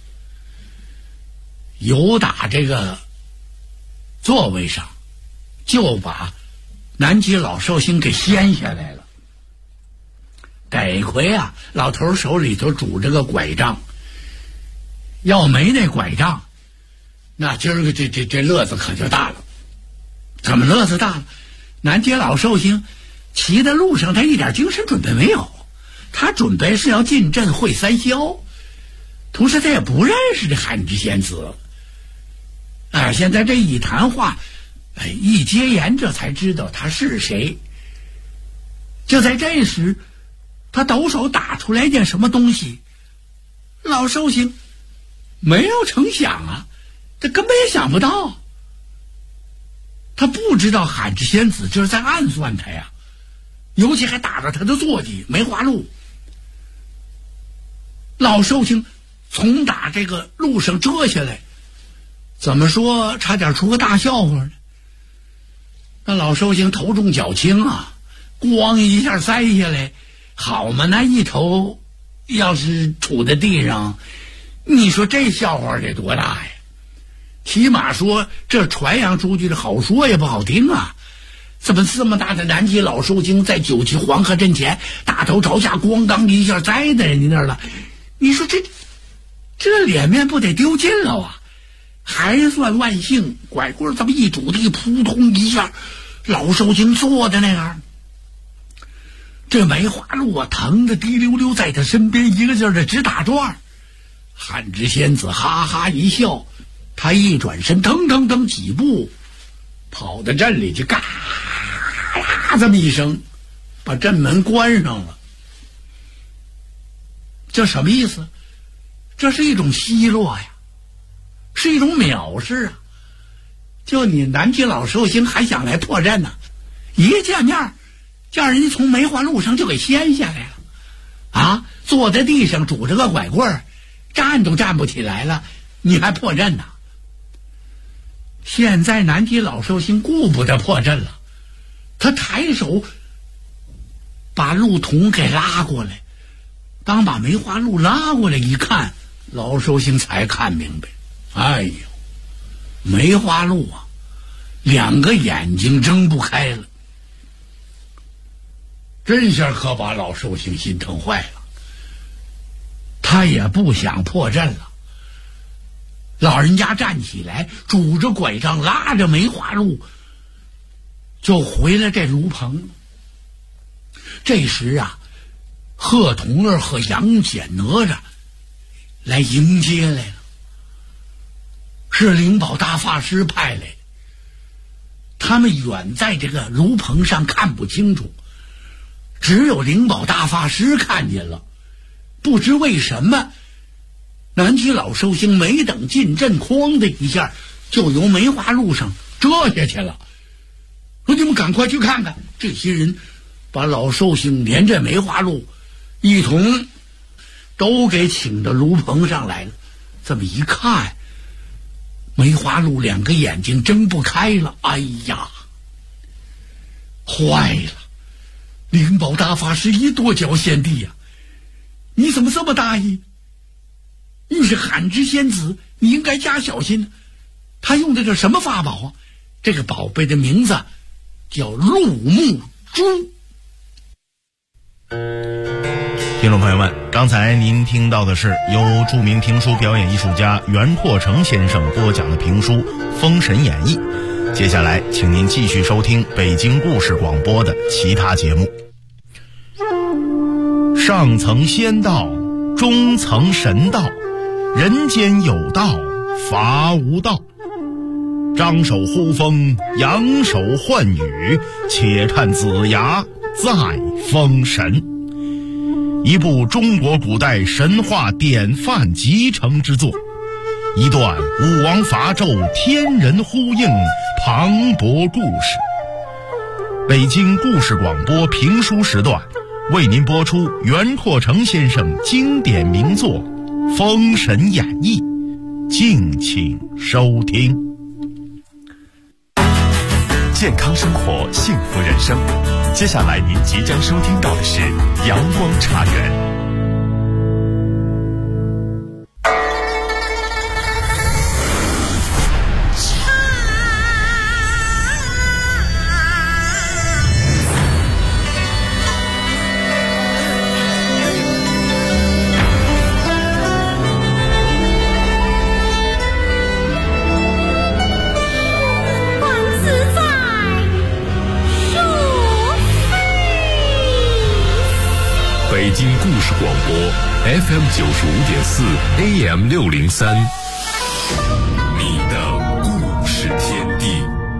S16: 由打这个座位上就把南极老寿星给掀下来了。得亏啊，老头手里头拄着个拐杖， 要没那拐杖，那今儿个这乐子可就大了。怎么乐子大了？南街老寿星骑在路上，他一点精神准备没有。他准备是要进镇会三霄，同时他也不认识这韩知仙子。现在这一谈话，一接言，这才知道他是谁。就在这时，他抖手打出来一件什么东西，老寿星没有成想啊，这根本也想不到。他不知道韩知仙子这是在暗算他呀，尤其还打着他的坐骑梅花鹿。老寿星从打这个路上折下来，怎么说差点出个大笑话呢。那老寿星头重脚轻啊，咣一下栽下来，好嘛，那一头要是杵在地上，你说这笑话得多大呀？起码说这传扬出去的好说也不好听啊。怎么这么大的南极老寿星在九旗黄河阵前大头朝下咣当一下栽在人家那儿了？你说这脸面不得丢尽了啊？还算万幸，拐棍这么一拄地，扑通一下，老寿星坐在那样，这梅花鹿啊疼得滴溜溜在他身边一个劲儿的直打转。韩知仙子哈哈一笑，他一转身，腾腾腾几步跑到镇里去，嘎啦这么一声把镇门关上了。这什么意思？这是一种奚落呀，是一种藐视啊！就你南极老寿星还想来破阵呢，一见面叫人家从梅花鹿上就给掀下来了啊！坐在地上拄着个拐棍，站都站不起来了，你还破阵呢？现在南极老寿星顾不得破阵了，他抬手把鹿童给拉过来。当把梅花鹿拉过来一看，老寿星才看明白，哎呦，梅花鹿啊，两个眼睛睁不开了。这下可把老寿星心疼坏了，他也不想破阵了。老人家站起来，拄着拐杖，拉着梅花鹿就回了这炉棚。这时啊，贺童儿和杨戬哪吒来迎接来了，是灵宝大法师派来的。他们远在这个炉棚上看不清楚，只有灵宝大法师看见了。不知为什么，南极老寿星没等进阵，哐的一下就由梅花鹿上折下去了。说你们赶快去看看，这些人把老寿星连着梅花鹿一同都给请到炉棚上来了。这么一看，梅花鹿两个眼睛睁不开了，哎呀，坏了！灵宝大法师一跺脚先地呀，你怎么这么大意？你是韩知仙子，你应该加小心。他用的这什么法宝啊？这个宝贝的名字叫鹿目珠。
S19: 听众朋友们，刚才您听到的是由著名评书表演艺术家袁阔成先生播讲的评书《封神演义》。接下来请您继续收听北京故事广播的其他节目。上层仙道，中层神道，人间有道，伐无道。张手呼风，扬手唤雨，且看子牙在封神。一部中国古代神话典范集成之作，一段武王伐纣天人呼应磅礴故事。北京故事广播评书时段为您播出袁阔成先生经典名作《封神演义》，敬请收听。
S1: 健康生活，幸福人生。接下来您即将收听到的是阳光茶园。
S3: 北京故事广播 FM 95.4 AM 603，你的故事天地。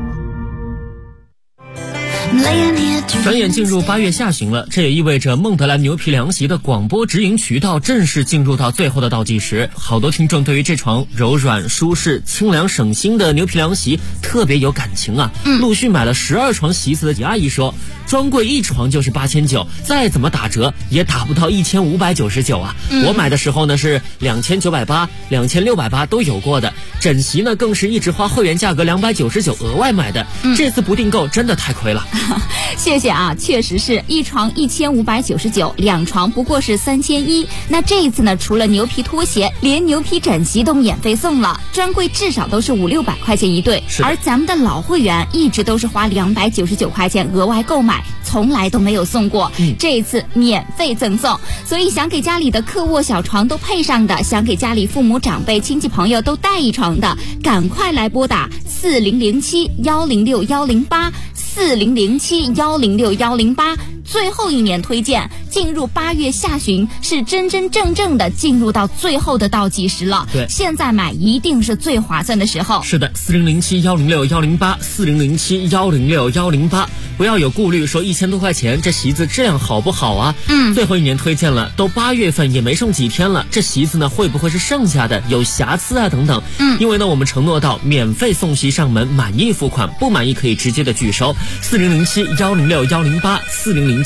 S20: 转眼进入8月下旬了，这也意味着孟德兰牛皮凉席的广播直营渠道正式进入到最后的倒计时。好多听众对于这床柔软、舒适、清凉、省心的牛皮凉席特别有感情啊！陆续买了12床席子的李阿姨说，专柜一床就是8900，再怎么打折也打不到1599啊！我买的时候呢是2980、2680都有过的，枕席呢更是一直花会员价格299额外买的，这次不订购真的太亏了。
S21: 谢谢啊，确实是一床1599，两床不过是3100。那这一次呢，除了牛皮拖鞋，连牛皮枕席都免费送了，专柜至少都是500-600块钱一对，而咱们的老会员一直都是花299块钱额外购买，从来都没有送过，这一次免费赠送。所以想给家里的客卧小床都配上的，想给家里父母长辈亲戚朋友都带一床的，赶快来拨打4007-106-108 4007-106-108。最后一年推荐，进入8月下旬是真真正正的进入到最后的倒计时了。
S20: 对，
S21: 现在买一定是最划算的时候。
S20: 是的，4007-106-108 4007-106-108，不要有顾虑说1000多块钱这席子质量好不好啊？最后一年推荐了，都8月份也没剩几天了，这席子呢会不会是剩下的有瑕疵啊等等？因为呢我们承诺到免费送席上门，满意付款，不满意可以直接的拒收。4007-106-108 4007-106-108。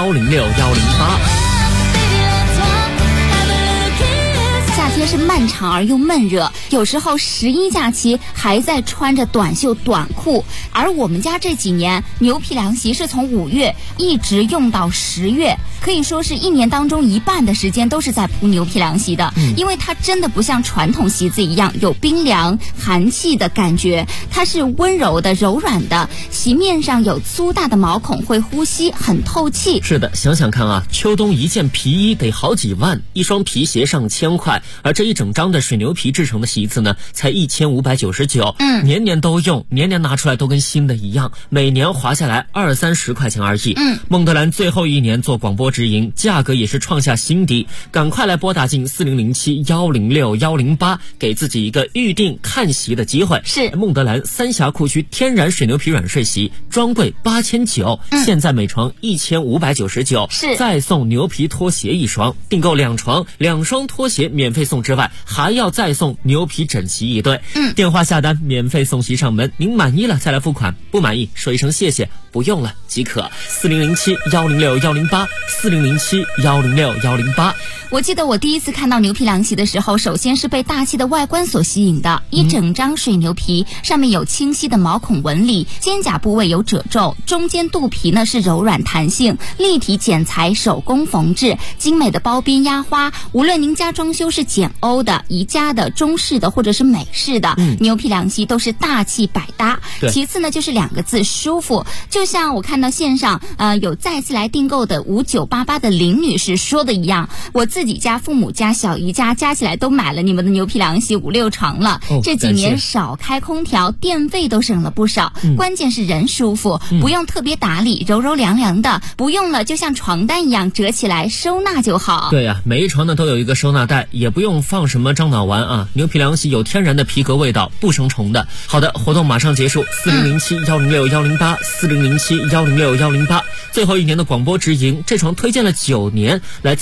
S21: 夏天是漫长而又闷热，有时候11假期还在穿着短袖短裤，而我们家这几年牛皮凉席是从5月一直用到10月，可以说是1年当中1半的时间都是在铺牛皮凉席的，因为它真的不像传统席子一样有冰凉寒气的感觉，它是温柔的柔软的，席面上有粗大的毛孔，会呼吸，很透气。
S20: 是的，想想看啊，秋冬一件皮衣得好几万，一双皮鞋上1000块，而这一整张的水牛皮制成的席子呢才1599，年年都用，年年拿出来都跟新的一样，每年划下来20-30块钱而已。孟德兰最后一年做广播直营，价格也是创下新低，赶快来拨打进4007-106-108，给自己一个预定看席的机会。
S21: 是
S20: 孟德兰三峡库区天然水牛皮软睡席，专柜8900，现在每床1599，
S21: 是
S20: 再送牛皮拖鞋一双，订购2床2双拖鞋免费送之外，还要再送牛皮枕席一对。电话下单免费送席上门，您满意了再来付款，不满意说一声谢谢，不用了即可。4007-106-108 4007-106-108。
S21: 我记得我第一次看到牛皮凉席的时候，首先是被大气的外观所吸引的，一整张水牛皮，上面有清晰的毛孔纹理，肩胛部位有褶皱，中间肚皮呢是柔软弹性，立体剪裁，手工缝制，精美的包边压花。无论您家装修是简欧的、宜家的、中式的或者是美式的，牛皮凉席都是大气百搭。其次呢就是2个字，舒服。就像我看到线上有再次来订购的5988的林女士说的一样，我自己家、父母家、小姨家加起来都买了你们的牛皮凉席5-6床了。这几年少开空调，电费都省了不少，关键是人舒服，不用特别打理，柔柔凉凉的，不用了就像床单一样折起来收纳就好。
S20: 对呀，每一床呢都有一个收纳袋，也不用放什么樟脑丸啊，牛皮凉席有天然的皮革味道，不生虫的。好的，活动马上结束，4007-106-108 4007-106-108，最后一年的广播直营，这床推荐了9年，来